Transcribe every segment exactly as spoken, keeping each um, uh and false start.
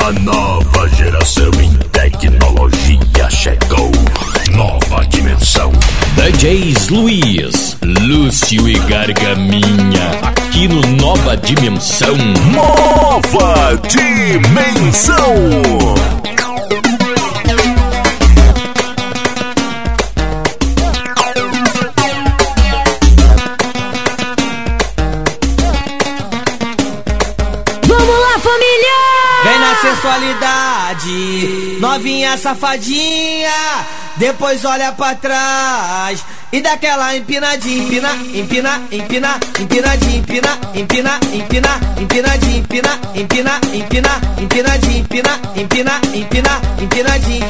A nova geração em tecnologia chegou. Nova dimensão. D Js Luiz, Lúcio e Gargaminha, aqui no Nova Dimensão. Nova Dimensão. Sensualidade, novinha safadinha, depois olha pra trás e dá aquela empinadinha, empina, empina, empina, empinadinha, empina, empina, empina, empinadinha, empina, empina, empina, empinadinha, empina, empina, empina, empinadinha.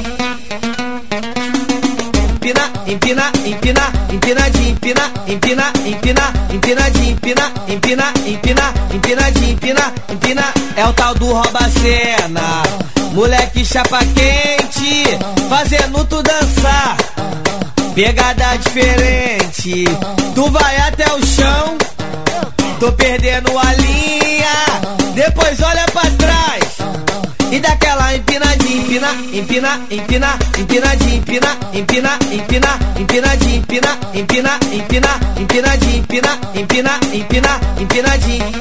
Empina, empina, empina, empinadinha, empina, empina, empina, empinadinha, empina, empina, empina, empinadinha, empina, empina. É o tal do rouba-cena, moleque chapa quente, fazendo tu dançar, pegada diferente. Tu vai até o chão, tô perdendo a linha, depois olha pra trás e dá aquela empinadinha, empina, empina, empina, empinadinha, empina, empina, empina, empinadinha, empina, empina, empina, empinadinha, empina, empina, empina, empinadinha.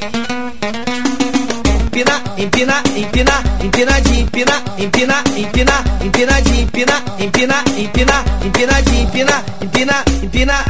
Empina, empina, empina, empinadinha, empina, empina, empina, empinadinha, empina, empina, empina, empinadinha, empina, empina, empina.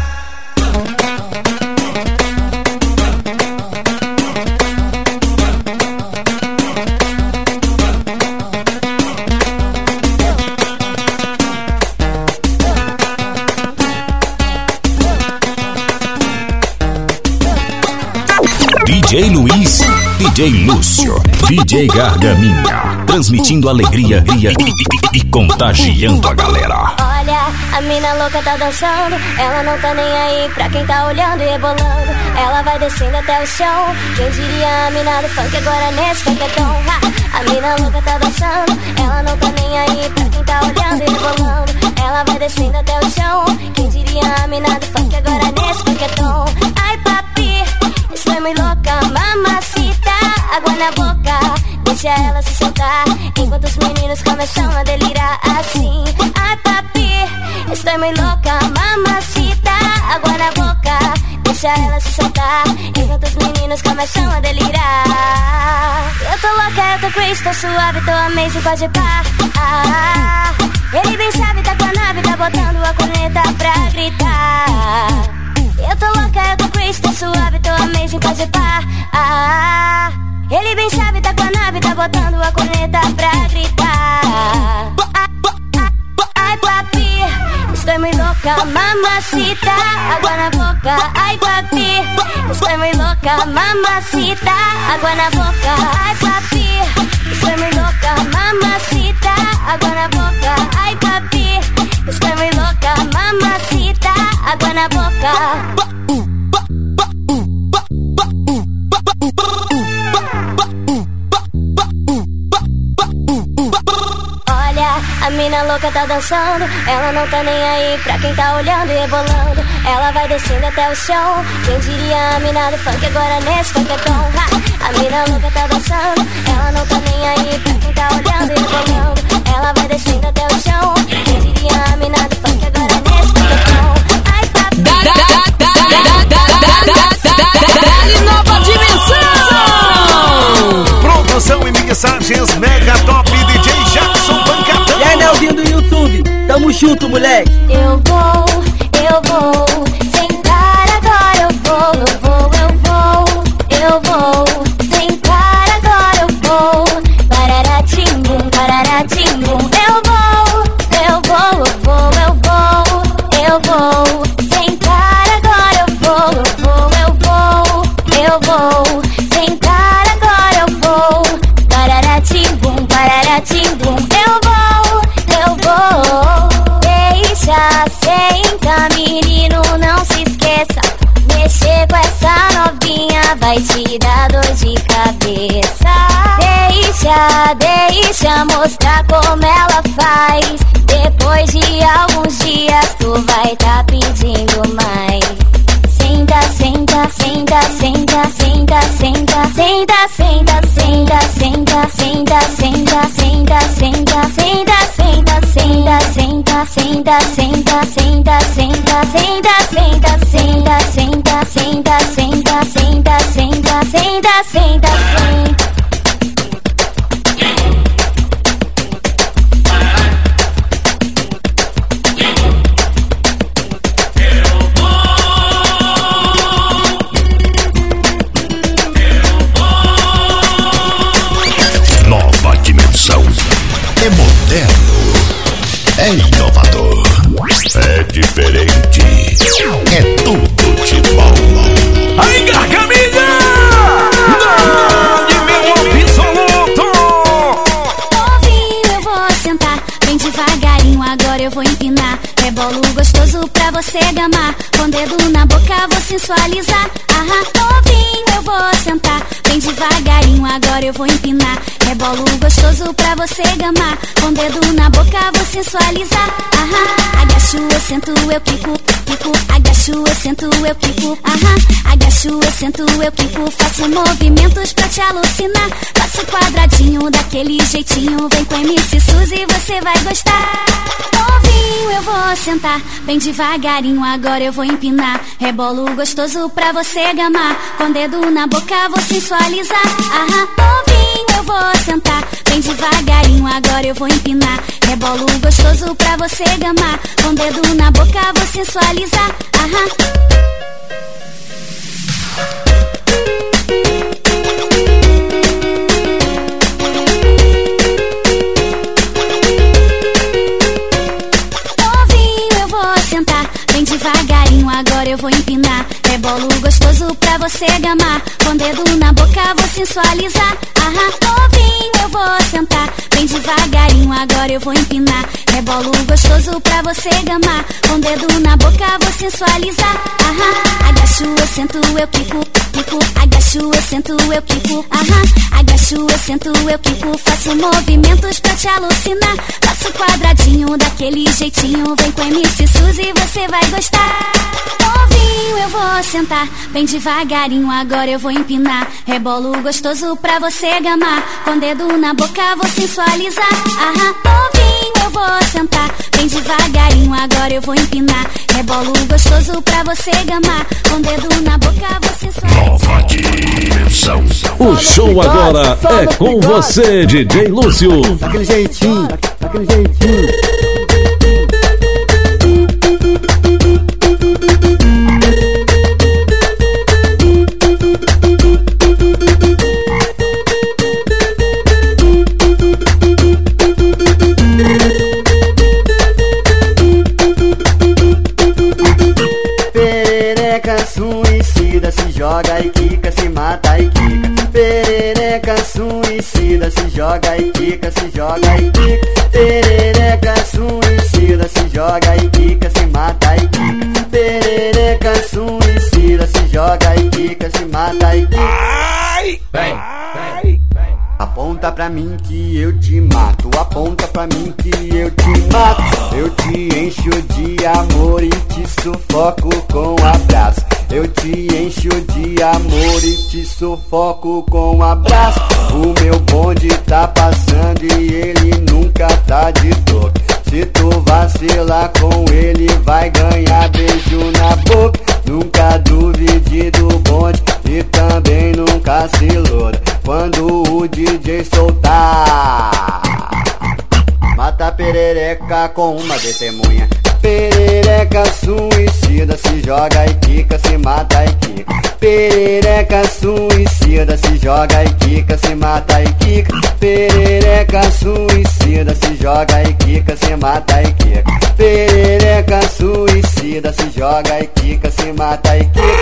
D J Luiz, D J Lúcio, D J Gargaminha, transmitindo alegria e, e, e contagiando a galera. Olha, a mina louca tá dançando, ela não tá nem aí pra quem tá olhando e rebolando. Ela vai descendo até o chão, quem diria a mina do funk agora nesse caquetão. A mina louca tá dançando, ela não tá nem aí pra quem tá olhando e rebolando. Ela vai descendo até o chão, quem diria a mina do funk agora nesse caquetão. Ai papi, estou muito louca, mamacita, água na boca, deixa ela se soltar, enquanto os meninos começam a delirar assim. Ai papi, estou muito louca, mamacita, água na boca, deixa ela se soltar, enquanto os meninos começam a delirar. Eu tô louca, eu tô crazy, tô suave, tô amazing, pode pá. Ah, ele bem sabe, tá com a nave, tá botando a corneta pra gritar. Eu tô louca, eu tô crazy, tô suave, tô amazing, pode pá. Ah, ele bem sabe, tá com a nave, tá botando a corneta pra gritar. Ai papi, estou muito louca, mamacita, água na boca. Ai papi, estou muito louca, mamacita, água na boca. Ai papi, estou muito louca, mamacita, água na boca. Ai papi, estou muito louca, mamacita, água na boca. A mina louca tá dançando, ela não tá nem aí pra quem tá olhando e rebolando. Ela vai descendo até o chão, quem diria a mina do funk agora nesse caquetão. A mina louca tá dançando, ela não tá nem aí pra quem tá olhando e rebolando. Ela vai descendo até o chão, quem diria a mina do funk agora nesse caquetão. Ai papi, Dali Nova Dimensão. Produção e mixagens Mega Top D J Jackson Pancadão. E aí, Nelzinho do YouTube, tamo junto, moleque. eu vou, eu vou, sentar agora, eu vou, eu vou, eu vou, eu vou, sentar agora, eu vou, pararatim-bum, pararatim-bum, eu vou, eu vou, eu vou, eu vou, eu vou, sentar agora, eu vou, eu vou, eu vou, eu vou, sentar agora, eu vou, pararatim-bum, pararatim-bum, eu vou, eu vou. Deixa, senta, menino, não se esqueça. Mexer com essa novinha vai te dar dor de cabeça. Deixa, deixa mostrar como ela faz. Depois de alguns dias tu vai tá pedindo mais. Senta, senta, senta, senta, senta, senta, senta, senta, senta, senta, senta, senta. senta, senta, senta, senta, senta, senta, senta, senta, senta, senta, senta, senta, senta, senta, senta. Nova dimensão. É moderno. É inovador. É diferente. É tudo de bom. Aí, Gargamilha! Dá-lhe meu absoluto! Novinho, eu vou sentar bem devagarinho, agora eu vou empinar. Rebolo gostoso pra você gamar, com dedo na boca vou sensualizar. Aham, novinho, eu vou sentar bem devagarinho, agora eu vou empinar. Rebolo gostoso pra você gamar, com dedo na boca vou sensualizar. Aham, agacho, eu sento, eu quico, quico. Agacho, eu sento, eu quico. Aham, agacho, eu sento, eu quico. Faço movimentos pra te alucinar. Faço quadradinho daquele jeitinho. Vem com M C Suzy, você vai gostar. Novinho, eu vou sentar bem devagarinho, agora eu vou empinar. Rebolo gostoso pra você gamar, com dedo na boca vou sensualizar. Aham, novinho, eu vou sentar bem devagarinho, agora eu vou empinar. Rebolo gostoso pra você gamar, com dedo na boca vou sensualizar. Aham. Bem devagarinho, agora eu vou empinar. Rebolo gostoso pra você gamar, com dedo na boca vou sensualizar. Aham, novinho, eu vou sentar bem devagarinho, agora eu vou empinar. Rebolo gostoso pra você gamar, com dedo na boca vou sensualizar. Aham, agacho, eu sento, eu quico, quico. Agacho, eu sento, eu quico. Aham, agacho, eu sento, eu quico. Faço movimentos pra te alucinar. Faço quadradinho daquele jeitinho. Vem com M C Suzy, você vai gostar. Novinho, eu vou sentar bem devagarinho, agora eu vou empinar. Rebolo gostoso pra você gamar, com dedo na boca vou sensualizar. Aham, novinho, eu vou sentar bem devagarinho, agora eu vou empinar. Rebolo gostoso pra você gamar, com dedo na boca vou sensualizar. Nova dimensão. O show agora é com você, D J Lúcio. Daquele jeitinho, daquele jeitinho. Se joga e quica, se mata e quica. Perereca suicida, se joga e quica, se joga e quica. Perereca suicida, se joga e quica, se mata e quica. Perereca suicida, se joga e quica, se mata e quica. Ai! Vem, vem, vem. Aponta pra mim que eu te mato, aponta pra mim que eu te mato. Eu te encho de amor e te sufoco com um abraço. Eu te encho de amor e te sufoco com um abraço. O meu bonde tá passando e ele nunca tá de toque. Se tu vacilar com ele, vai ganhar beijo na boca. Nunca duvide do bonde e também nunca se iluda. Quando o D J soltar, mata a perereca com uma testemunha. Perereca suicida, se joga e quica, se mata e quica. Perereca suicida, se joga e quica, se mata e quica. Perereca suicida, se joga e quica, se mata e quica. Perereca suicida, se joga e quica, se mata e quica.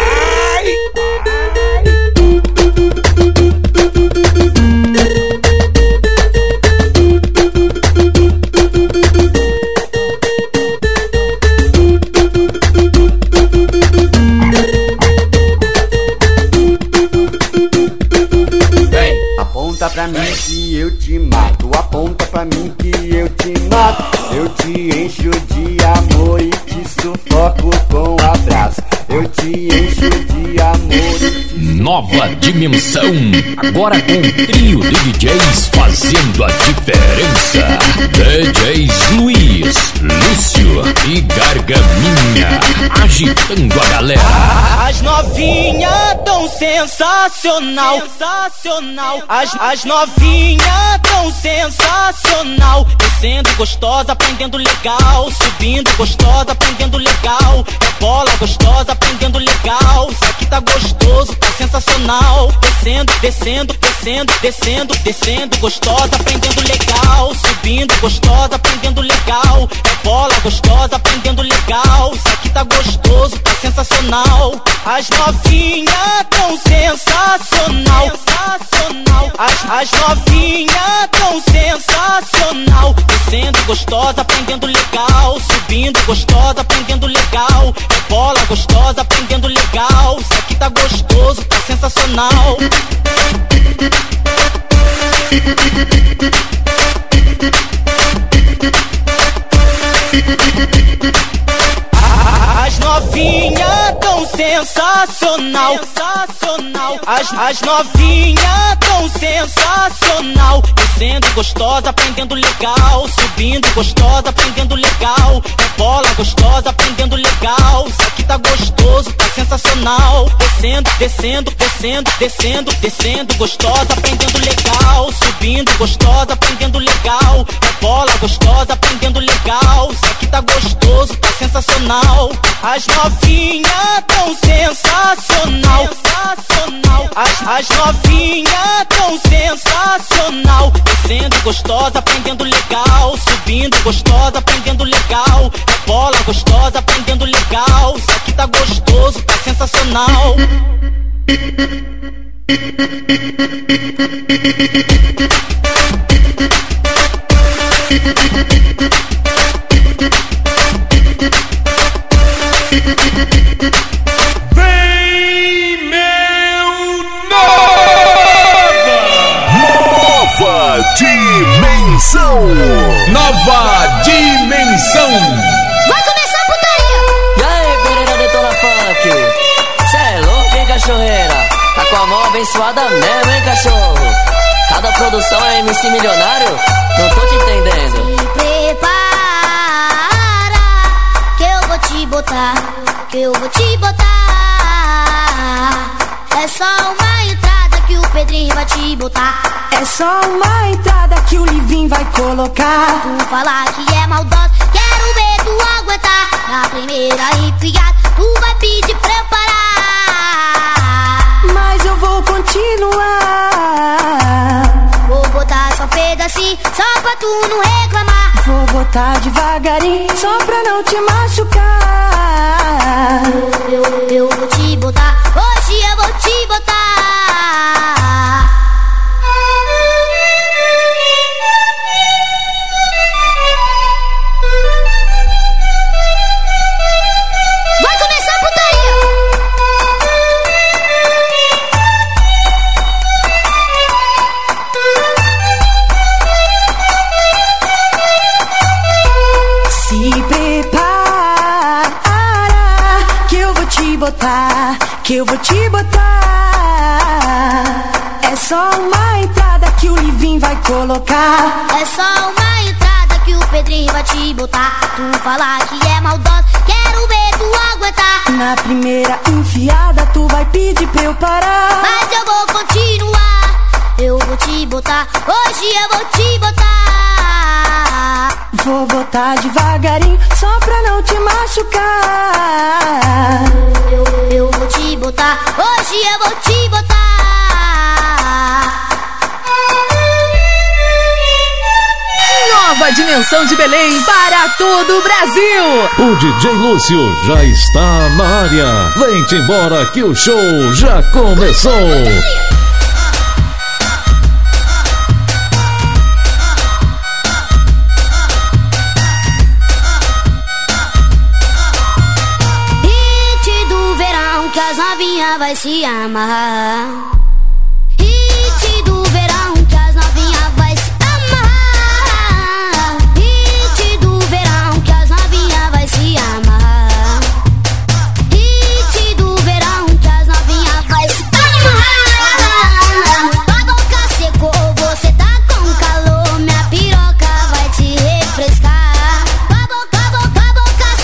Aponta pra mim que eu te mato, aponta pra mim que eu te mato. Eu te encho de amor e te sufoco com um abraço. Eu te encho de amor e te... Nova dimensão. Agora com um trio de D Js fazendo a diferença. D Js Luiz, Lúcio e Gargaminha, agitando a galera. As novinhas tão sensacional, sensacional. As, as novinhas tão sensacional. Descendo gostosa, aprendendo legal. Subindo gostosa, aprendendo legal. É bola gostosa, aprendendo legal. Isso aqui tá gostoso, tá sensacional. Descendo, descendo, descendo, descendo, descendo gostosa, aprendendo legal. Subindo gostosa, aprendendo legal. É bola gostosa, aprendendo legal. Isso aqui tá gostoso, tá sensacional. As novinhas tão sensacional, sensacional. As, as novinhas tão sensacional. Descendo gostosa, aprendendo legal. Subindo gostosa, aprendendo legal. É bola gostosa, aprendendo legal. Isso aqui tá gostoso, tá sensacional. As novinhas tão sensacional, sensacional. As, as novinhas tão sensacional. Descendo gostosa, aprendendo legal. Subindo gostosa, aprendendo legal. É bola gostosa, aprendendo legal. Isso aqui tá gostoso, tá sensacional. Descendo, descendo, descendo, descendo, descendo gostosa, aprendendo legal. Subindo gostosa, aprendendo legal. É bola gostosa, aprendendo legal. Isso aqui tá gostoso, tá sensacional. As novinhas tão sensacional, sensacional. As, as novinhas tão sensacional. Descendo gostosa, aprendendo legal. Subindo gostosa, aprendendo legal. É bola gostosa, aprendendo legal. Isso aqui tá gostoso, tá sensacional. Vem, meu nova! Nova dimensão! Nova dimensão! Vai começar a putaria! E aí, Pereira Detona Funk? Cê é louco, hein, cachorreira? Tá com a mão abençoada mesmo, hein, cachorro? Cada produção é M C milionário? Não tô te entendendo. Se prepara, que eu vou te botar, que eu vou te botar. É só uma entrada que o Pedrinho vai te botar. É só uma entrada que o Livinho vai colocar. Tu falar que é maldosa, quero ver tu aguentar. Na primeira enfiada, tu vai pedir pra eu parar. Mas eu vou continuar. Vou botar só um pedacinho, só pra tu não reclamar. Vou botar devagarinho, só pra não te machucar. Eu, eu, eu vou te botar, hoje eu vou te botar. Vai começar a putaria! Se prepara, que eu vou te botar, que eu vou te botar. É só uma entrada que o Livinho vai colocar. É só uma entrada que o Pedrinho vai te botar. Tu falar que é maldosa, quero ver tu aguentar. Na primeira enfiada tu vai pedir pra eu parar. Mas eu vou continuar, eu vou te botar, hoje eu vou te botar. Vou botar devagarinho, só pra não te machucar. Eu, eu, eu vou te botar, hoje eu vou te botar. Nova dimensão de Belém para todo o Brasil. O D J Lúcio já está na área. Vem-te embora que o show já começou. Hit do verão que as novinhas vai se amarrar. Hit do verão que as novinhas vai se amarrar. Hit do verão que as novinhas vai se amarrar. Hit do verão que as novinhas vai se amarrar. A boca secou, você tá com calor, minha piroca vai te refrescar. A boca, a boca, a boca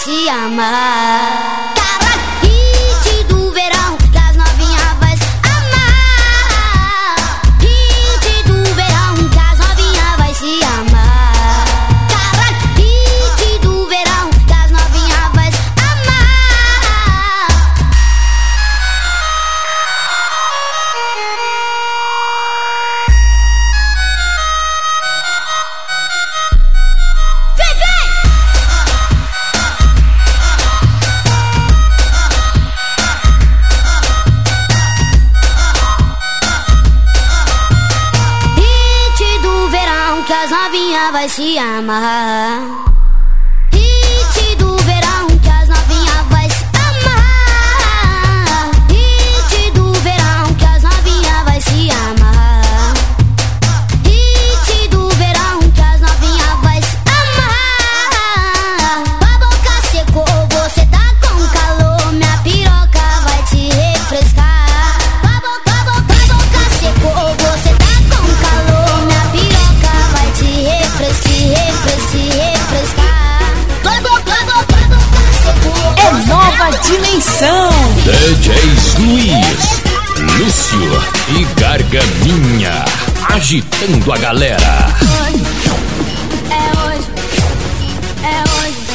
se amar. Caralho, hit do verão, que as novinha vai se amar. Hit do verão, que as novinha vai se amar. Caralho, hit do verão, que as novinha vai se amar. Vem, vem! Hit do verão, que as novinha vai se amarrar. Hit do verão, que as novinha vai se amarrar. Hit do verão, que as novinha vai se amarrar. Hit do verão, que as novinha vai se amarrar. A boca secou, você tá com calor, minha piroca vai te refrescar. A boca, a boca, a boca secou, você tá com calor, minha piroca vai te refrescar, refrescar, refrescar. A boca, a boca, a boca secou. É nova dimensão. D Js Luiz, Lúcio e Gargaminha, agitando a galera. É hoje, é hoje,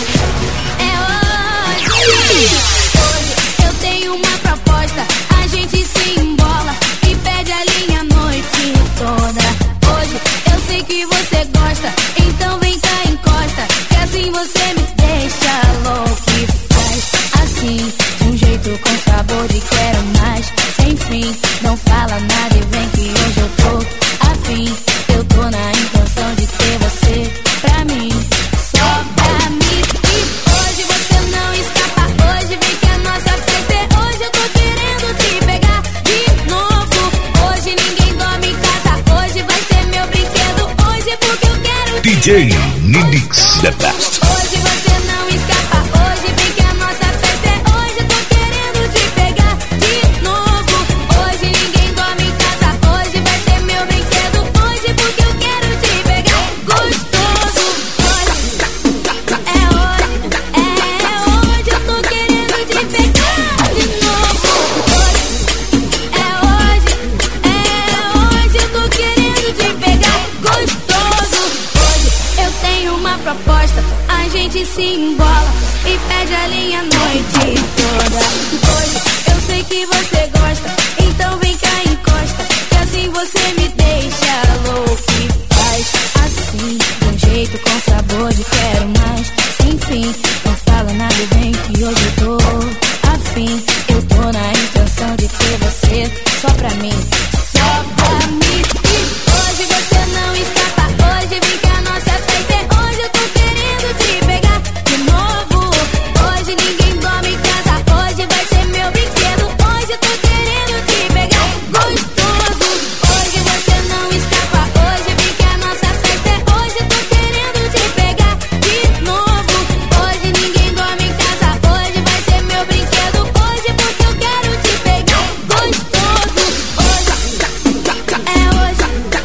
é hoje. Hoje eu tenho uma proposta, a gente se embola e pede a linha a noite toda. Hoje eu sei que você gosta, então vem cá, encosta, que assim você me deixa louco e faz assim, de um jeito com sabor de quero mais, sem fim, não fala nada e vem que hoje eu tô afim, eu tô na intenção de ter você pra mim, só pra mim. E hoje você não escapa, hoje vem que a nossa festa é hoje, eu tô querendo te pegar de novo. Hoje ninguém dorme em casa, hoje vai ser meu brinquedo, hoje porque eu quero D J Nidix The Best. Hoje você não escapa, hoje vem que a nossa festa é hoje, eu tô querendo te pegar de novo. Hoje ninguém dorme em casa, hoje vai ser meu brinquedo, hoje porque eu quero te pegar gostoso. Hoje é hoje, é hoje, eu tô querendo te pegar de novo. Hoje é hoje, é hoje, eu tô querendo te pegar gostoso. Hoje eu tenho uma proposta, a gente se embola e pede a linha a noite toda. Hoje eu sei que você gosta, então vem cá, encosta, que assim você me deixa louco e faz assim, de um jeito com sabor de quero mais, sem fim, não fala nada e vem que hoje eu tô afim, eu tô na intenção de ter você só pra mim, só pra mim. E hoje você não escapa, hoje vem que a nossa festa é hoje, eu tô querendo te pegar de novo. Hoje ninguém dorme em casa, hoje vai ser meu brinquedo, hoje eu tô querendo te pegar gostoso. Hoje você não escapa, hoje vem que a nossa festa é hoje, eu tô querendo te pegar de novo. Hoje ninguém dorme em casa, hoje vai ser meu brinquedo, hoje porque eu quero te pegar gostoso. Hoje é hoje,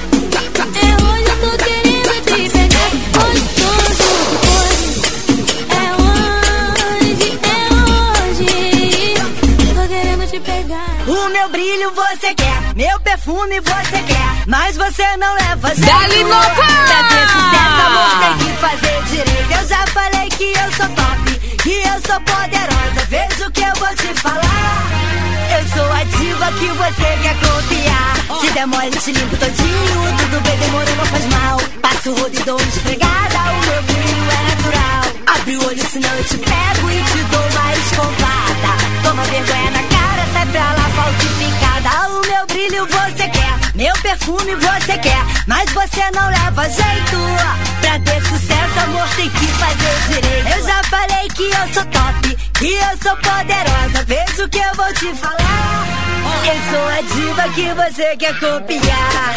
é hoje, eu tô querendo te pegar gostoso. Hoje é hoje, é hoje, tô querendo te pegar. O meu brilho você quer, meu perfume você quer, mas você não leva jeito. Dali, louca! Pra ter sucesso, amor, tem que fazer direito. Eu já falei que eu sou top, que eu sou poderosa. Veja o que eu vou te falar. Eu sou a diva que você quer copiar. Se der mole, te limpo todinho. Tudo bem, demorou, não faz mal. Passo o rodo e dou uma esfregada. O meu brilho é natural. Abre o olho, senão eu te pego e te dou uma escovada. Toma vergonha na cara, sai pra lá falsificada. O meu brilho você quer, meu perfume você quer, mas você não leva jeito. Pra ter sucesso, amor, tem que fazer direito. Eu já falei que eu sou top, que eu sou poderosa. Veja o que eu vou te falar. Eu sou a diva que você quer copiar.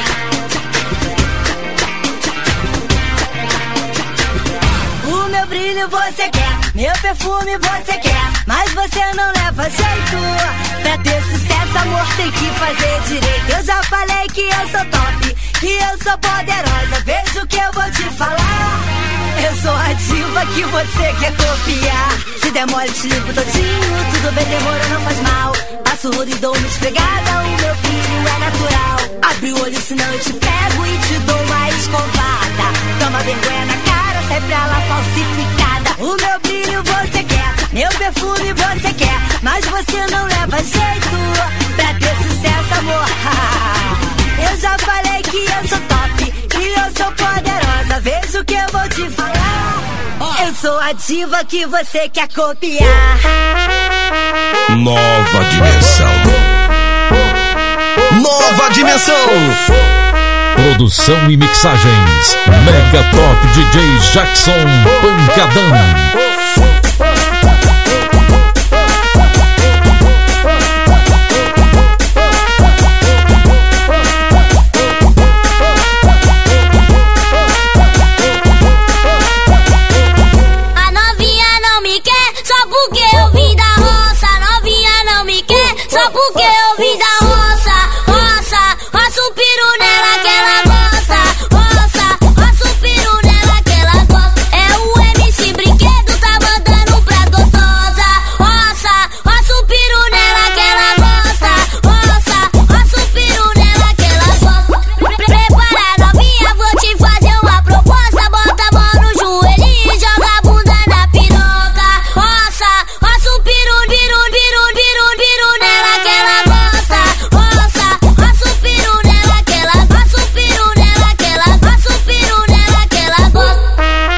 O meu brilho você quer, meu perfume você quer, mas você não leva jeito. Pra ter sucesso, amor, tem que fazer direito. Eu já falei que eu sou top, que eu sou poderosa. Veja o que eu vou te falar. Eu sou a diva que você quer copiar. Se der mole, te limpo todinho. Tudo bem, demora, não faz mal. Passo o rodo e dou uma esfregada. O meu brilho é natural. Abre o olho, senão eu te pego e te dou uma escovada. Toma vergonha na cara, sai pra lá falsificada. O meu brilho você quer, meu perfume você quer, mas você não leva jeito pra ter sucesso, amor. Eu já falei que eu sou top, que eu sou poderosa. Veja o que eu vou te falar. Eu sou a diva que você quer copiar. Nova dimensão. Nova dimensão. Produção e mixagens Mega Top D J Jackson Pancadão. Porque eu vim da roça, roça, roça o peru nela que ela gosta, roça, roça o peru nela que ela gosta. É o M C Brinquedo, tá mandando pra gostosa, roça, roça o peru nela que ela gosta, roça, roça o peru nela que ela gosta. Prepara novinha, vou te fazer uma proposta, bota a mão no joelhinho e joga a bunda na piroca, roça, roça o peru, peru, peru, peru, peru nela que ela gosta, roça, roça o peru nela que ela, roça o peru nela que ela, roça o peru nela que ela gosta.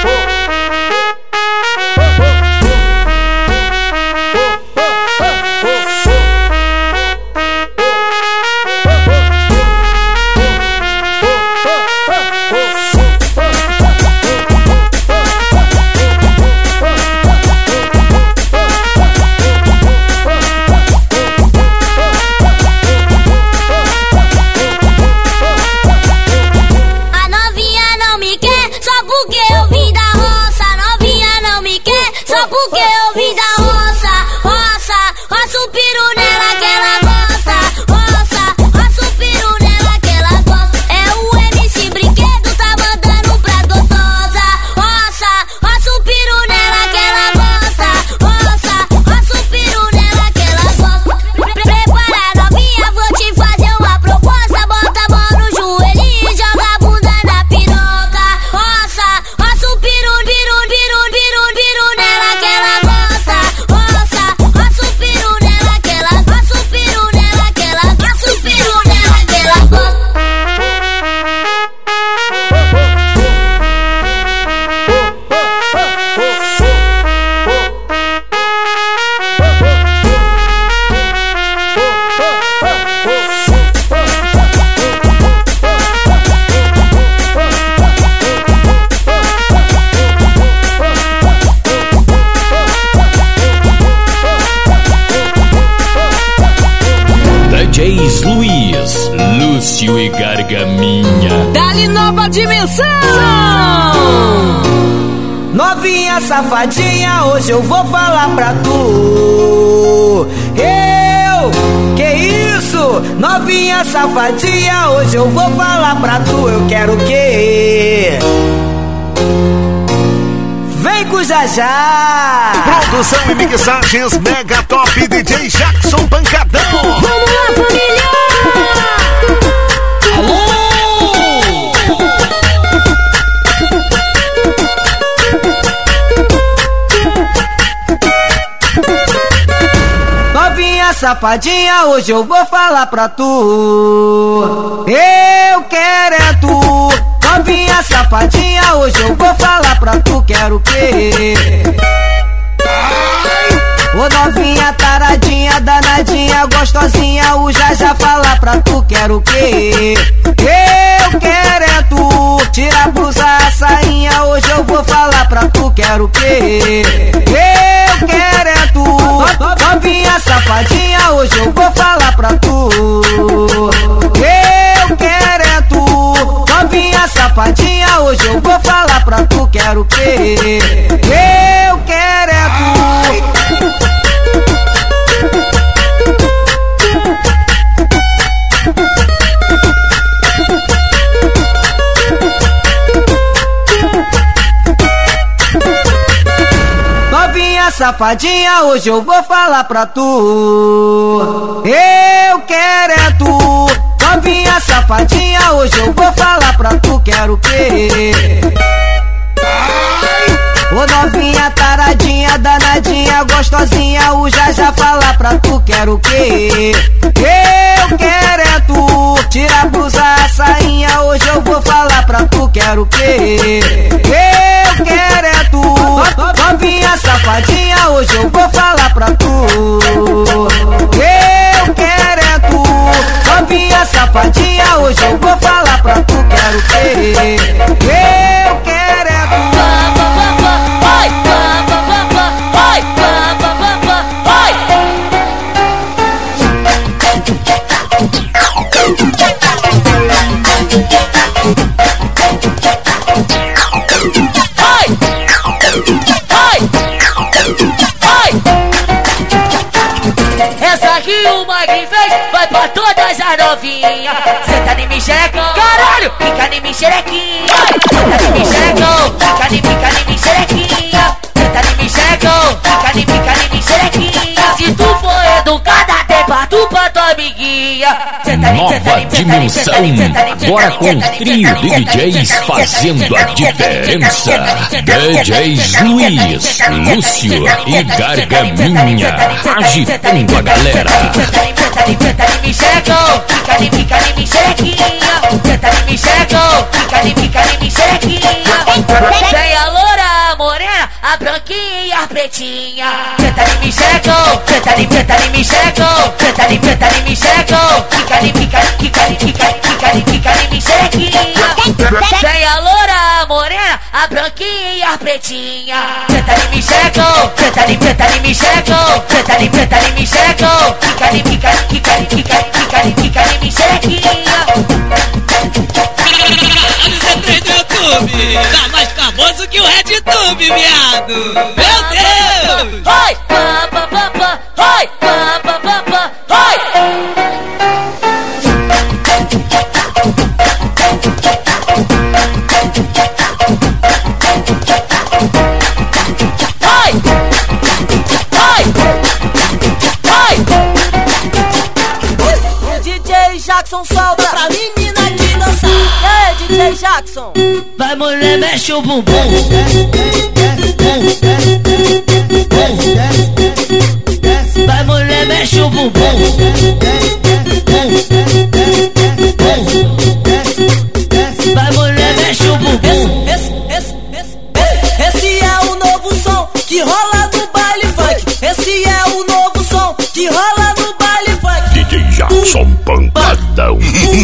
A novinha não me quer só porque eu vim da roça. A novinha não me quer só porque eu vim da roça. Roça, roça o peru nela que ela gosta. Roça, roça o peru nela que ela gosta. É o M C Brinquedo, tá mandando pra gostosa. Roça, roça o peru nela que ela gosta. Roça, roça o peru nela que ela gosta. Prepara novinha, vou te fazer uma proposta. Bota a mão no joelhinho e joga a bunda na piroca. Roça, roça o peru, peru, peru, peru, peru nela que ela gosta. Roça, roça o peru nela que ela, roça o peru nela que ela, roça o peru nela que ela gosta. D Js Luiz, Lúcio e Gargaminha. Dali Nova Dimensão. Novinha safadinha, hoje eu vou falar pra tu. Eu, que isso? Novinha safadinha, hoje eu vou falar pra tu. Eu quero o quê? Vem com já já. Produção e mixagens Mega Top D J Jackson Pancadão. Vamos lá, família! Novinha safadinha, hoje eu vou falar pra tu. Eu quero é tu. Novinha safadinha, hoje eu vou falar pra tu. Quero o quê? Ô novinha taradinha, danadinha, gostosinha, o já já fala pra tu. Quero o quê? Eu quero é tu. Tira a blusa, a sainha, hoje eu vou falar pra tu. Quero o quê? Eu quero é tu. Novinha safadinha, hoje eu vou falar pra tu. Eu quero é tu. Novinha safadinha, hoje eu vou falar pra tu. Quero o quê? Eu quero é tu. safadinha, hoje eu vou falar pra tu. Eu quero é tu. Novinha safadinha, hoje eu vou falar pra tu. Quero o quê? Ô novinha taradinha, danadinha, gostosinha, o já já falar pra tu. Quero o quê? Eu quero é tu. Tira a blusa, a sainha, hoje eu vou falar pra tu. Quero o quê? Eu quero é tu. Novinha safadinha, hoje eu vou falar pra tu. Eu quero é tu. Novinha safadinha, hoje eu vou falar pra tu. Quero o quê? Eu quero é tu. Vai, vai, vai, vai, essa aqui o Magui fez, vai pra todas as novinhas. Senta em mim, xerecão, caralho, fica em mim, xerequinha. Senta em mim, xerecão, fica em mim, fica em mim, xerequinha. Senta em mim, xerecão, fica em mim, fica em mim, xerequinha. Se tu for educada, tem pra tu pra tua amiguinha. Nova dimensão, agora com trio de D Js fazendo a diferença. D Js Luiz, Lúcio e Gargaminha, agitando a galera. Senta em mim, xerecão, fica em mim, fica em mim, xerequinha. Senta em mim, xerecão, fica em mim, fica em mim, xerequinha. Vem a loura, a morena, a branquinha e a pretinha. Senta em mim, xerecão, senta em mim, senta em mim, xerecão. Senta em mim, senta em mim, xerecão. Fica em mim, fica em mim, fica em mim, fica em mim, fica em mim, xerequinha. Vem a loura, a morena, a branquinha e a pretinha. Senta em mim, xerecão, senta em mim, senta em mim, xerecão. Senta em mim, senta em mim, xerecão. Fica em mim, fica em mim, fica em mim, fica em mim, fica em mim, fica em mim, xerequinha. Do YouTube, tá mais famoso que o RedTube, viado. Meu Deus! Vai, pá, pá, pá, pá. Vai, pá, pá, pá, pá. Vai. Vai, vai, vai. O D J Jackson solta pra menina que dançar. E aí, D J Jackson? Vai, mulher, mexe o bumbum. Vai, mulher, mexe o bumbum. Vai, mulher, mexe o bumbum. Esse, esse, esse, esse, esse é o novo som que rola no baile funk. Esse é o novo som que rola no baile funk. D J Jackson Pancadão.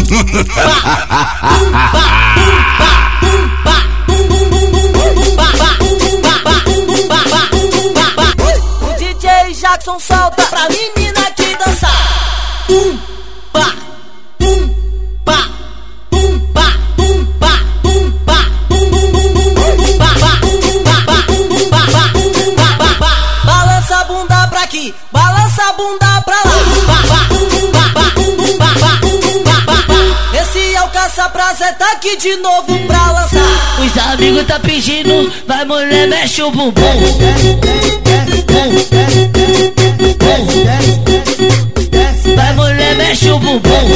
O D J Jackson solta pra menina que dançar. Tum, pá, tum, pá, tum, pá, tum, pá, tum, pá, tum, bum, bum, bum, bum, pá, pá, tum, pá, pá, tum, pá, pá, tum, pá, pá, pá. Balança a bunda pra aqui, balança a bunda pra lá. Pá, pá, tum, pá, pá, tum, pá, pá, tum, pá, pá, pá. Esse é o caça-prazer, tá aqui de novo pra lançar. Os amigos tá pedindo, vai, mulher, mexe o bumbum. Vai, mulher, mexe o bumbum.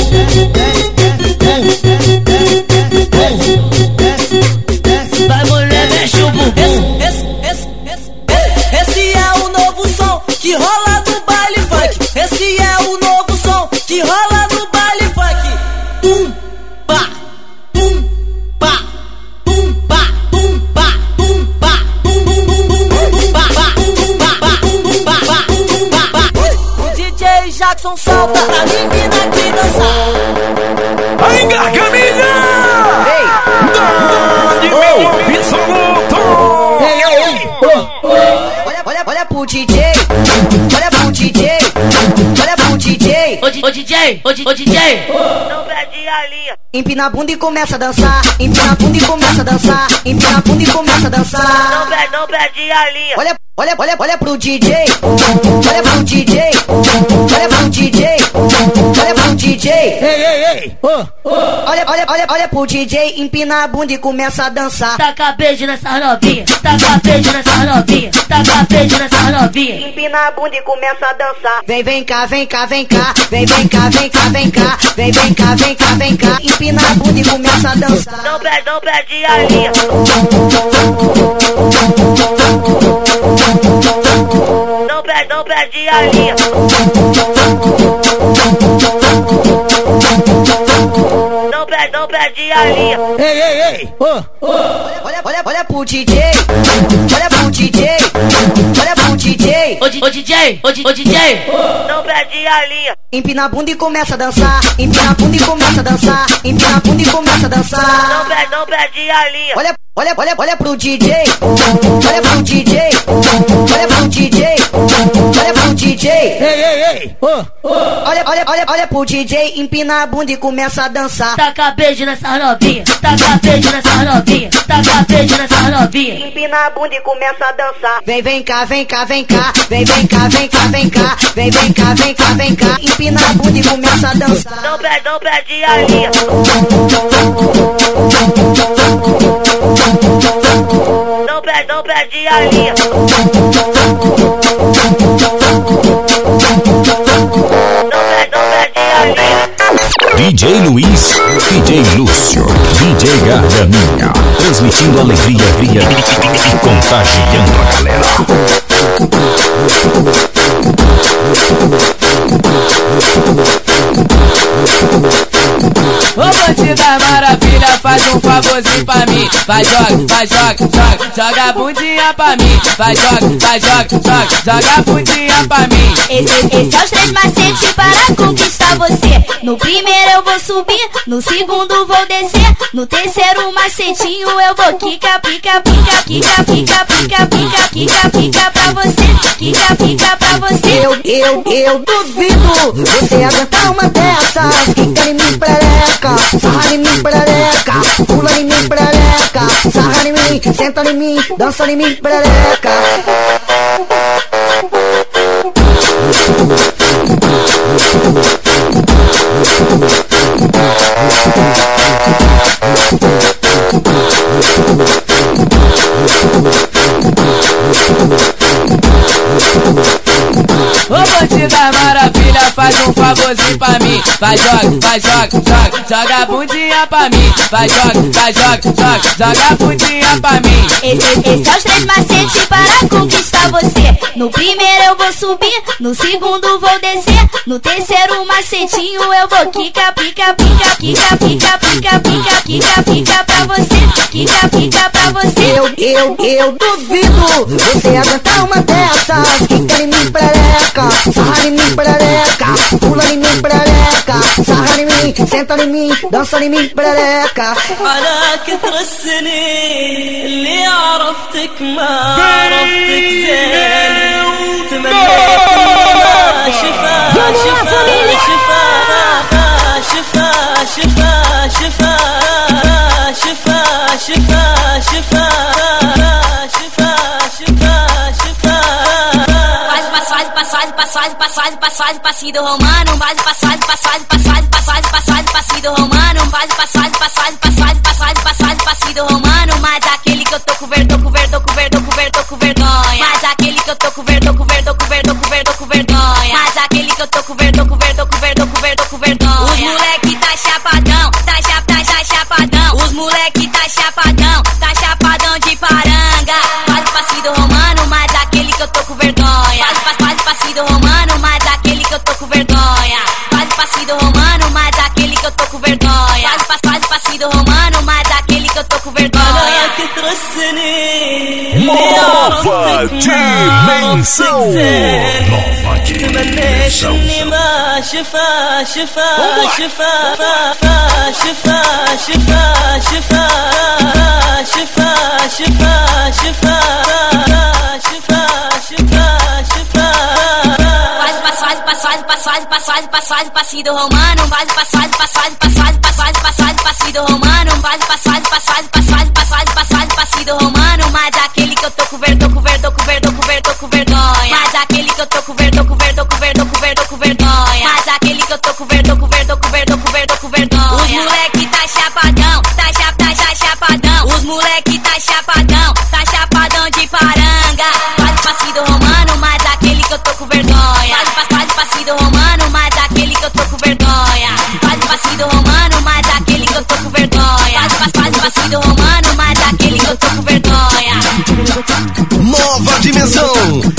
Vai, mulher, mexe o bumbum. Esse, esse, esse, esse, esse é o novo som que rola no baile funk. Esse é o novo som que rola no baile funk. Tum, pá, tum, pá, tum, pá, tum, pá, tum, pá, tum, bum, bum, bum, bum, pá, pá, tum, pá, pá, tum, pá, pá, tum, pá, pá. O D J Jackson solta pra menina que dançar. Aí, Gargaminha! Ei! Dá de mim, absoluto! Ei, ei, ei! Olha, olha, olha pro D J! Olha pro D J! Olha pro D J! Ô, D- ô D J, ô, D- ô D J. Não perde a linha. Empina a bunda e começa a dançar. Empina a bunda e começa a dançar. Empina a bunda e começa a dançar. Não perde, não perde a linha. Olha, olha, olha, olha pro D J. Olha pro D J. Olha pro D J. Olha pro D J. Ei, ei, ei. ei, oh, oh. Olha, olha, olha, olha pro D J, empina a bunda e começa a dançar. Taca beijo nessa novinha, taca beijo nessa novinha, taca beijo nessa novinha. Empina a bunda e começa a dançar. Vem, vem cá, vem cá, vem cá, vem, vem cá, vem cá, vem cá, vem, vem cá, vem cá, vem cá. Empina a bunda e começa a dançar. Não perde, não perde a linha. Não perde, não perde a linha. Não perde, não perde a linha. Ei, ei, ei, oh, oh. Olha, olha, olha pro D J, olha pro D J, olha pro D J. Ô, D J, ô, D J, não perde a linha. Empina a bunda e começa a dançar. Empina a bunda e começa a dançar. Empina a bunda e começa a dançar. Não perde, não perde a linha. Olha, olha, olha, olha pro D J, olha pro D J, olha pro D J, olha pro D J. Ei, ei, ei, oh, oh. Olha, olha, olha, olha pro D J, empina a bunda e começa a dançar. Taca beijo nessa novinha, taca beijo nessa novinha, taca beijo nessa novinha. Empina a bunda e começa a dançar. Vem, vem cá, vem cá, vem cá, vem, vem cá, vem cá, vem cá, vem, vem cá, vem cá, vem cá. Empina a bunda e começa a dançar. Não perde, não perde a linha. Não perde, não perde a linha. Não perde, não perde a linha. D J Luiz, D J Lúcio, D J Gargaminha, transmitindo alegria, alegria e contagiando a galera. Ô bandida maravilha, faz um favorzinho pra mim. Vai, joga, vai, joga, joga, joga a bundinha pra mim. Vai, joga, vai, joga, joga, joga a bundinha pra mim. Esse, esse é os três macetes para conquistar você. No primeiro eu vou subir, no segundo vou descer, no terceiro macetinho eu vou quica, pica, pica, quica, pica, pica, pica, quica, pica pra você, quica, pica pra você. Eu, eu, eu duvido você aguentar uma dessas. Quica em mim, perereca, sarra em mim, perereca, pula em mim, perereca, sarra em mim, senta em mim, dança em mim, perereca. Ô bandida maravilha, faz um favorzinho pra mim. Vai, joga, vai, joga, joga, joga a bundinha pra mim. Vai, joga, vai, joga, joga, joga a bundinha pra mim. Esse, esse é os três macetes para conquistar você. No primeiro eu vou subir, no segundo vou descer, no terceiro macetinho eu vou quica, pica, pica, quica, pica, pica, pica, quica, pica pra você, quica, pica pra você. Eu, eu, eu duvido você aguentar uma dessas. Quica em mim, perereca, sarra em mim, perereca, pula em mim, perereca, sarra em mim, senta em mim, dança em mim, perereca. على كثر السنين اللي عرفتك ما عرفتك زين تمنيت ما شفا شفا شفا شفا شفا شفا شفا شفا شفا شفا شفا شفا Passagem, passagem, passagem, passagem, passagem, passagem do romano, base, passagem, passagem, passagem, passagem, passagem, passagem do romano, base, passagem, passagem, passagem, passagem, passagem, passagem do romano, mas aquele que eu tô com vergonha, com vergonha, com vergonha, com vergonha, com vergonha, mas aquele que eu tô com vergonha, com vergonha, com vergonha, com vergonha, com vergonha, mas aquele que eu tô com vergonha, com vergonha, com vergonha, com vergonha, com vergonha. Os moleque tá chapadão, tá chap, tá, tá chapadão, os moleque tá chapadão, tá chapadão de paranga, base, passagem do romano, mas aquele que eu tô com vergonha, base, passagem do romano, mas aquele que eu tô com vergonha, base, passagem do romano, mas aquele que eu tô com vergonha, base, passagem do romano, mas aquele que eu tô com vergonha. Nova dimensão. Nova dimensão. شفا شفا شفا شفا شفا شفا شفا شفا شفا شفا شفا شفا شفا Passagem, passagem, passagem, passagem, passagem, passagem do romano, base, passagem, passagem, passagem, passagem, passagem, passagem do romano, base, passagem, passagem, passagem, passagem, passagem, passagem do romano, mas aquele que eu tô com vergonha, com vergonha, com vergonha, com vergonha, com vergonha, mas aquele que eu tô com vergonha, com vergonha, com vergonha, com vergonha, com vergonha, mas aquele que eu tô com vergonha, com vergonha, com vergonha, com vergonha, com vergonha. passinho do Romano, mas aquele que eu tô com vergonha. Nova dimensão.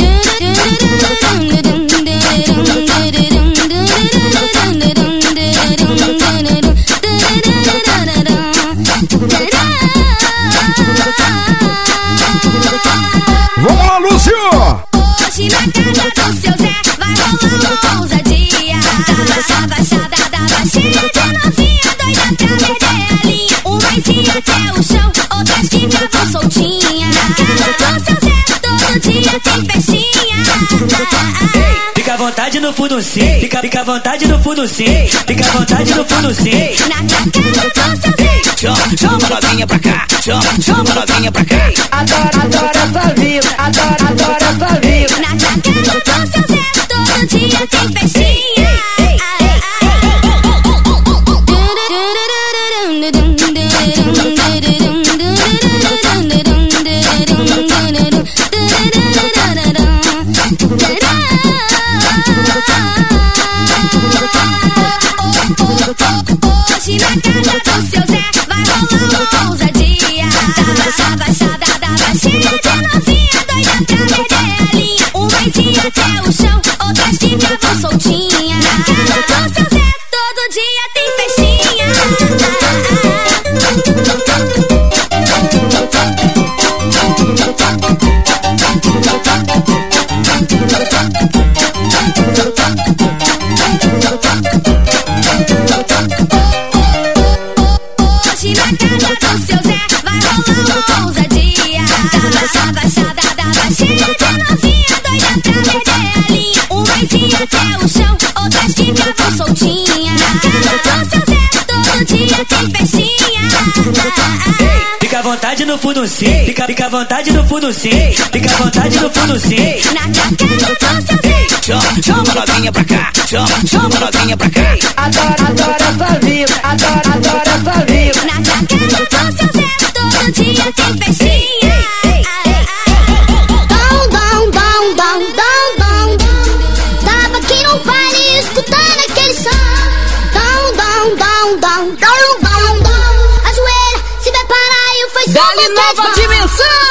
Vamos lá, Lúcio! Hoje na casa do seu Zé vai rolar uma ousadia. Da baixada, da baixinha de novinha, doida pra perder a linha. Uma enfia até o chão, outras ficam tão soltinha. Na casa do seu Zé todo dia tem festinha. Fica à vontade no fundo sim, fica, fica à vontade no fundo sim, fica à vontade no fundo sim. Na casa do seu Zé Chama, chama novinha pra cá, chama, chama novinha pra cá. Adoro, adoro essa vida, adoro, adoro essa vida. Na casa do seu Zé todo dia tem festinha. Hoje na casa do seu Zé vai rolar uma ousadia. Da baixada, da baixinha de novinha, doida pra perder a linha. Uma enfia até o chão, outras ficam tão soltinha. Na casa do seu Zé todo dia tem festinha. Hoje na casa do seu Zé vai rolar uma ousadia. Da baixada, da baixinha de novinha, doida pra perder a linha. Uma enfia até o chão, outras ficam tão soltinha. Na casa do seu Zé todo dia tem festinha. Fica à vontade no fundo sim, fica, fica à vontade no fundo sim, fica à vontade no fundo sim. Na casa do seu Zé Chama, chama novinha pra cá, chama, chama novinha pra cá. Adoro, adoro essa vida, adoro, adoro essa vida. Na casa do seu Zé todo dia tem festinha. Dom, dom, dom, dom, dom, dom. Tava aqui no baile escutando aquele som. Dom, dom, dom, dom, dom, dom, dom. Ajoelha, se prepara e faz som. Dali nova dimensão.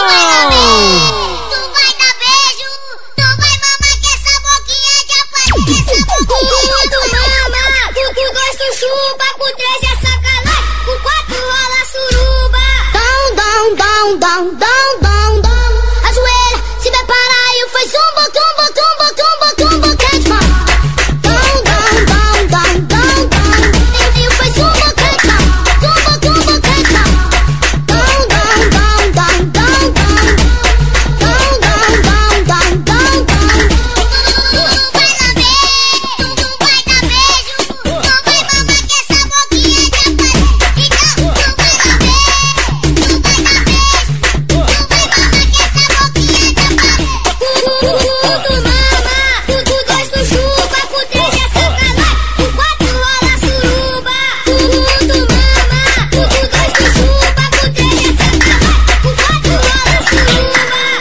Tu vai dar beijo, tu vai mamar que essa boquinha de aparece. Essa boquinha tu mama, tu, tu gosta chupa, com três é sacanagem, com quatro rola suruba. Dom, dom, dom, dom, dom, dom, dom. Ajoelha, se prepara e faz zumba, tumba, tumba, tumba, tumba, cante mal. Dom, dom, dom, dom, dom, dom. E faz zumba, cante mal. Zumba, tumba, cante mal. Dom, dom, dom, dom, dom, dom. Dom, dom, dom, dom, dom, dom. Tu vai dar beijo, tu vai dar beijo, tu vai mamar que essa boquinha de aparece. Então, tu vai dar beijo, tu vai dar beijo, tu vai mamar que essa boquinha de aparece. Tu, tu, tu mama, tu, tu gosta chupa, com três é sacanagem, com quatro rola suruba. Tu, tu mama, tu, tu gosta chupa, com três é sacanagem, com quatro rola suruba.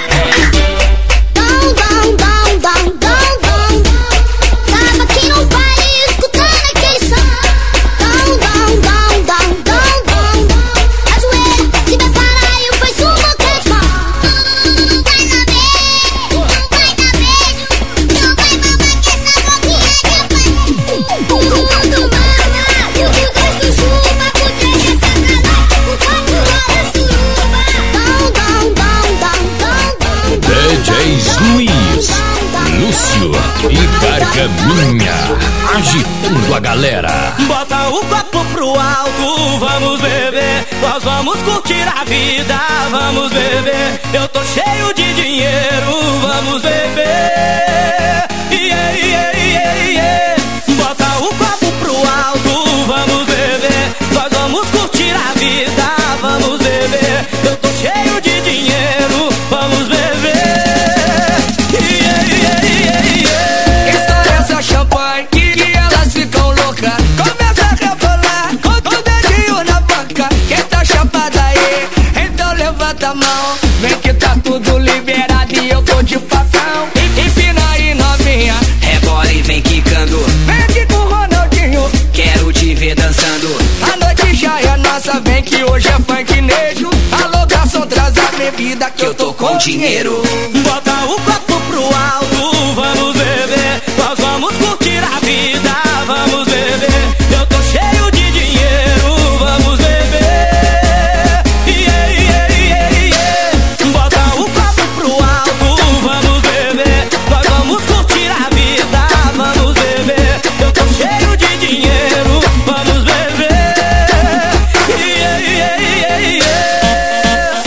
Dom, dom, dom, dom, dom, dom. Tava aqui no baile escutando aquele som. Dom, dom, dom, dom, dom, dom. Ajoelha, se prepara e faz uma cante mal. Tu vai dar beijo, tu vai dar beijo, tu vai mamar que essa boquinha de aparece. Tu, tu mama, tu, tu gosta chupa, com três é sacanagem, com quatro rola suruba. Dom, dom, dom, dom, dom, dom. D Js Luiz, Lúcio e Gargaminha, agitando a galera. Bota o copo pro alto, vamos beber. Nós vamos curtir a vida, vamos beber. Eu tô cheio de dinheiro, vamos beber. Yeah, yeah, yeah, yeah. Bota o copo pro alto, vamos beber. Nós vamos curtir a vida, vamos beber. Eu tô cheio de dinheiro, vamos beber. Yeah, yeah, yeah, yeah. Estoura essa champanhe que, que elas ficam loucas. Começa a rebolar com o dedinho na banca. Quem tá chapada aí, então levanta a mão. Vem que tá tudo liberado e eu tô de facão. Empina aí novinha, Rebola e vem quicando, vem aqui com o Ronaldinho. quero te ver dançando. A noite já é nossa, vem que hoje é funknejo. Alô, garçom, traz a bebida que eu tô com dinheiro. Bota o copo pro alto, vamos beber. Nós vamos curtir a vida, vamos beber. Eu tô cheio de dinheiro, vamos beber. Yeah, yeah, yeah, yeah. Bota o copo pro alto, vamos beber. Nós vamos curtir a vida, vamos beber. Eu tô cheio de dinheiro, vamos beber. Yeah, yeah, yeah, yeah.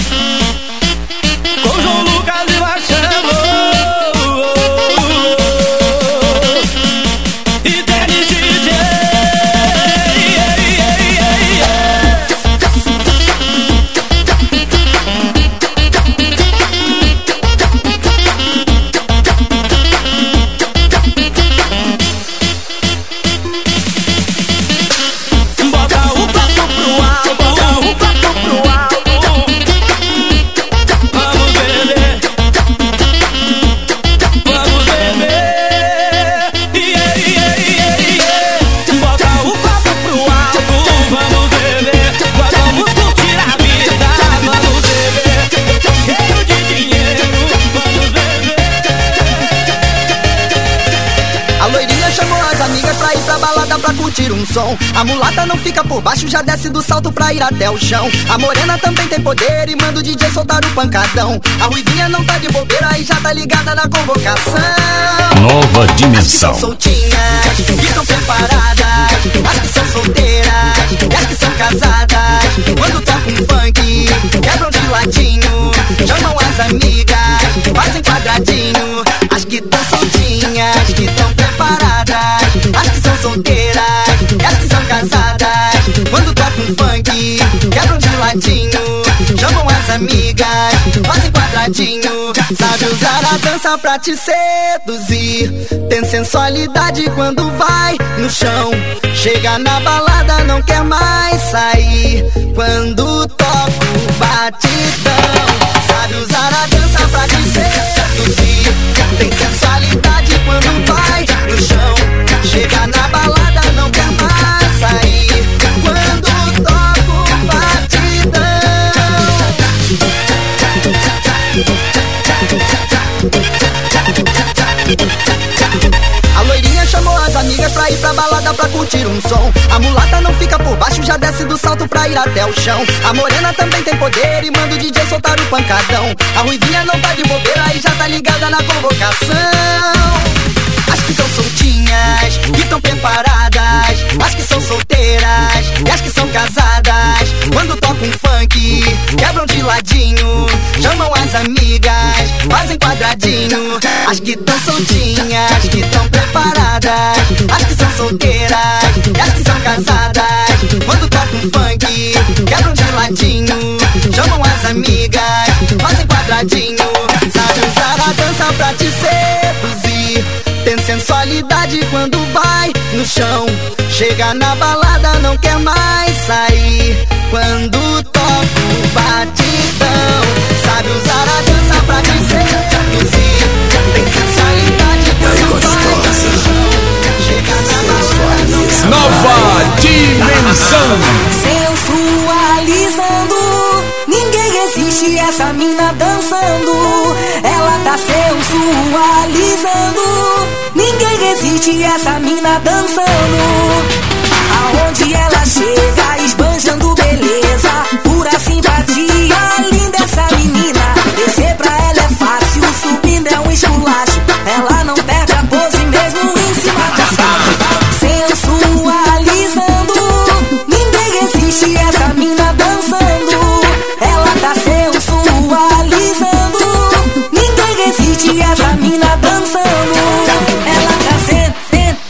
Com João Lucas e Marcelo e Dennis D J. Yeah, yeah, yeah, yeah. Bota o copo pro alto, bota o copo pro alto. Vamos beber, vamos beber. Yeah, yeah, yeah, yeah. Bota o copo pro alto, vamos beber. Nós vamos curtir a vida, vamos beber. Eu tô cheio de dinheiro, vamos beber. A loirinha chamou as amigas pra ir pra balada pra curtir um som. A mulata não fica por baixo, já desce do salto pra ir até o chão. A morena também tem poder e manda o D J soltar o pancadão. A ruivinha não tá de bobeira e já tá ligada na convocação. Nova dimensão. São soltinhas, que estão preparadas. As que são solteiras e as que são casadas. Quando toca um funk, quebram de ladinho. Chamam as amigas, fazem quadradinho. As que tão soltinhas, que estão preparadas. As que são solteiras e as que são casadas. Quando toca um funk, quebram de ladinho. Chamam as amigas, fazem quadradinho. Sabe usar a dança pra te seduzir. Tem sensualidade quando vai no chão. Chega na balada, não quer mais sair. Quando toca o batidão. Sabe usar a dança pra te seduzir. Tem sensualidade quando vai no chão. Chega na balada, não quer mais sair. Quando toca o batidão. A loirinha chamou as amigas pra ir pra balada pra curtir um som. A mulata não fica por baixo, já desce do salto pra ir até o chão. A morena também tem poder e manda o D J soltar o pancadão. A ruivinha não tá de bobeira e já tá ligada na convocação. As que são soltinhas, que estão preparadas. As que são solteiras e as que são casadas. Quando toca um funk, quebram de ladinho. Chamam as amigas, fazem quadradinho. As que tão soltinhas, que estão preparadas. As que são solteiras e as que são casadas. Quando toca um funk, quebram de ladinho. Chamam as amigas, fazem quadradinho. Sabe usar a dança pra te seduzir. Tem sensualidade quando vai no chão. Chega na balada, não quer mais sair. Quando toca o batidão. Sabe usar a dança pra te seduzir. Tem sensualidade quando vai no chão. Chega na balada, não quer Nova dimensão. Sensualizando, ninguém resiste essa mina dançando. Ela tá sensualizando, ninguém resiste essa mina dançando. Aonde ela chega, esbanjando beleza, pura simpatia, linda essa menina. Descer pra ela é fácil, subindo é um esculacho. Ela não perde a pose mesmo em cima da sala. Sensualizando, ninguém resiste essa mina dançando. Ela tá sensualizando, ninguém resiste essa mina dançando. Ela tá sensualizando.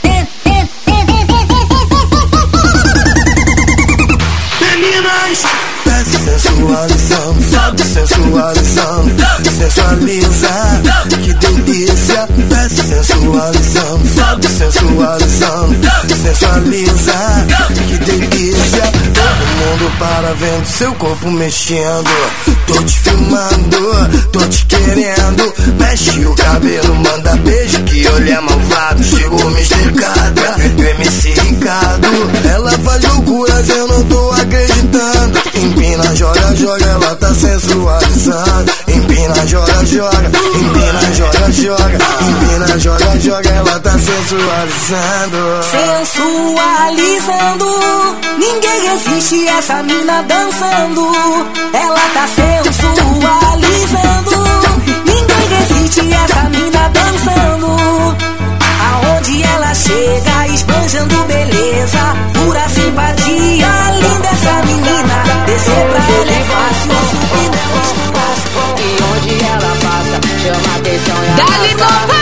Meninas, desce sensualizando, sobe sensualizando, sensualiza, que delícia. Desce sensualizando, sobe sensualizando, sensualiza, que delícia. Todo mundo para vendo seu corpo mexendo. Tô te filmando, tô te querendo. Mexe o cabelo, manda beijo, que olhar malvado. Chegou o mister Catra e o M C Ricardo. Ela faz loucuras, eu não tô acreditando. Empina, joga, joga, ela tá sensualizando. Empina, joga, joga, empina, joga, joga. Empina, joga, joga, ela tá sensualizando. Sensualizando, ninguém resiste essa mina dançando. Ela tá sensualizando, ninguém resiste essa mina dançando. Aonde ela chega, esbanjando beleza, pura simpatia, linda essa menina. Descer pra ela é fácil, subir nela é fácil. E onde ela passa, chama atenção e Dali Nova!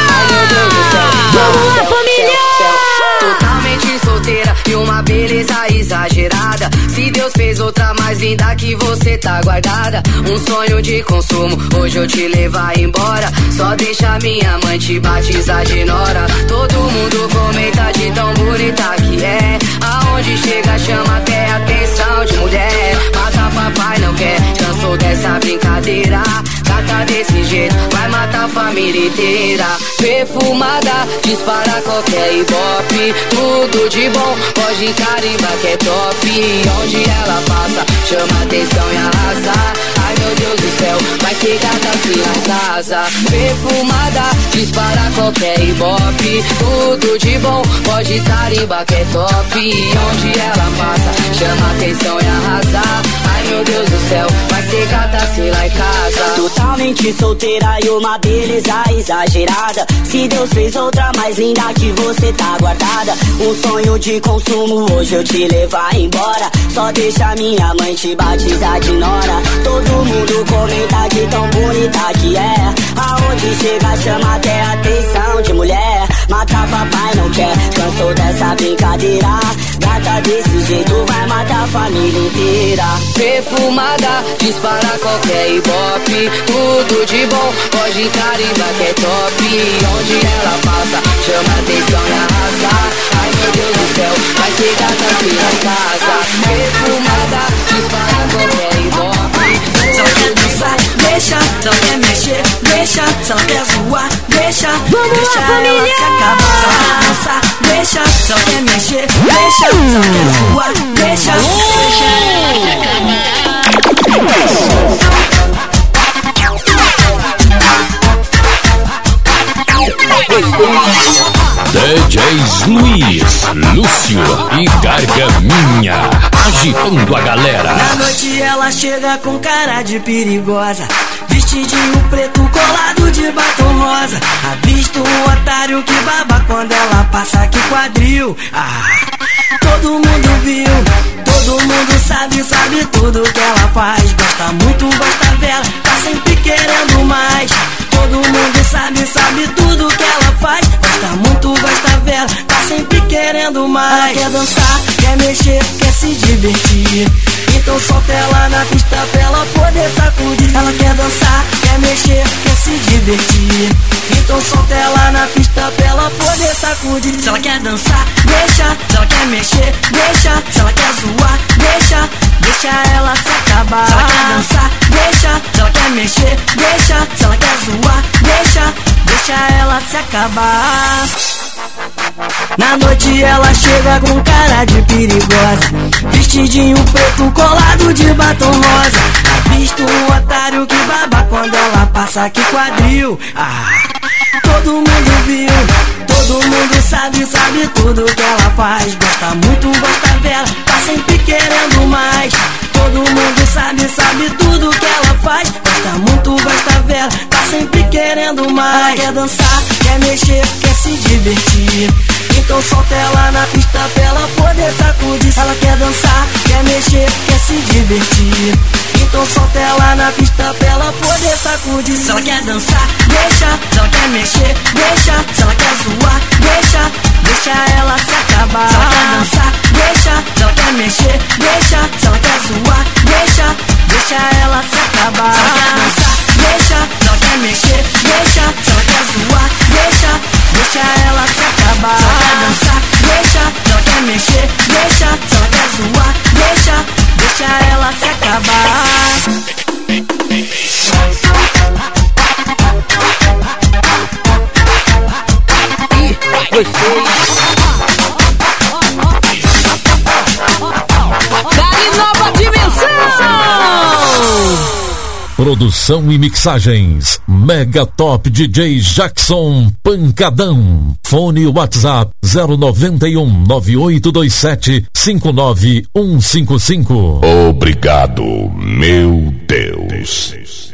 Vamos lá, família! Totalmente solteira e uma beleza exagerada. Se Deus fez outra mais linda que você tá guardada. Um sonho de consumo, hoje eu te levar embora. Só deixa minha mãe te batizar de nora. Todo mundo comenta de tão bonita que é. Aonde chega chama até atenção de mulher. Mata papai não quer, cansou dessa brincadeira. Gata desse jeito, vai matar a família inteira. Perfumada, dispara qualquer ibope. Tudo de bom, pode carimbar que é top. Onde ela passa, chama atenção e arrasa. Ai meu Deus do céu, vai ser gata assim na casa. Perfumada, dispara qualquer ibope. Tudo de bom, pode carimbar que é top. Onde ela passa, chama atenção e arrasa. Ai meu Deus do céu, vai ser gata assim lá em casa. Totalmente solteira e uma beleza exagerada. Se Deus fez outra mais linda que você tá guardada. Um sonho de consumo, hoje eu te levar embora. Só deixa minha mãe te batizar de nora. Todo mundo comenta de tão bonita que é. Aonde chega chama até atenção de mulher. Mata papai não quer, cansou dessa brincadeira. Gata desse jeito vai matar a família inteira. Perfumada, dispara qualquer ibope. Tudo de bom, pode carimbar que é top. Onde ela passa, chama atenção e arrasa. Ai meu Deus do céu, vai ser gata aqui na casa. Perfumada, dispara qualquer ibope. Se ela quer dançar, deixa. Se ela quer mexer, deixa. Se ela quer zoar, deixa. Vamos deixa lá, ela família! se acabar. Se ela quer dançar, deixa. Se ela quer mexer, deixa. Se ela quer zoar, deixa. Deixa ela se acabar. D Js Luiz, Lúcio e Gargaminha, agitando a galera. Na noite ela chega com cara de perigosa, vestidinho preto colado de batom rosa. Avista um otário que baba quando ela passa, que quadril. Ah, todo mundo viu, todo mundo sabe, sabe tudo que ela faz. Gosta muito, gosta dela, tá sempre querendo mais. Todo mundo sabe, sabe tudo que ela faz. Gosta muito, gosta dela, tá sempre querendo mais. Ela quer dançar, quer mexer, quer se divertir. Então solta ela na pista pra ela poder sacudir. Ela quer dançar, quer mexer, quer se divertir. Então solta ela na pista pra ela poder sacudir. Se ela quer dançar, deixa. Se ela quer mexer, deixa. Se ela quer zoar, deixa. Deixa ela se acabar. Se ela quer dançar, deixa. Se ela quer mexer, deixa. Se ela quer zoar, deixa. Deixa ela se acabar. Na noite ela chega com cara de perigosa, vestidinho preto colado de batom rosa. Avista um otário que baba quando ela passa, que quadril. Ah, todo mundo viu, todo mundo sabe, sabe tudo que ela faz. Gosta muito, gosta dela, tá sempre querendo mais. Todo mundo sabe, sabe tudo que ela faz. Gosta muito, gosta dela, tá sempre querendo mais. Ela quer dançar, quer mexer, quer se divertir. Então solta ela na pista pra ela poder sacudir. Ela quer dançar, quer mexer, quer se divertir. Então solta ela na pista pra ela poder sacudir. Se ela quer dançar, deixa. Se ela quer mexer, deixa. Se ela quer zoar, deixa. Deixa ela se acabar. Se ela quer dançar, deixa. Se ela quer mexer, deixa. Se ela quer zoar, deixa. Deixa ela se acabar. Se ela quer dançar, deixa. Se ela quer mexer, deixa. Se ela quer zoar, deixa. Deixa ela se acabar. Se ela quer dançar, deixa. Se ela quer mexer, deixa. Se ela quer zoar, deixa. Deixa Produção e mixagens Mega Top D J Jackson Pancadão. Fone WhatsApp zero nove um nove oito dois sete cinco nove um cinco cinco. Obrigado, meu Deus.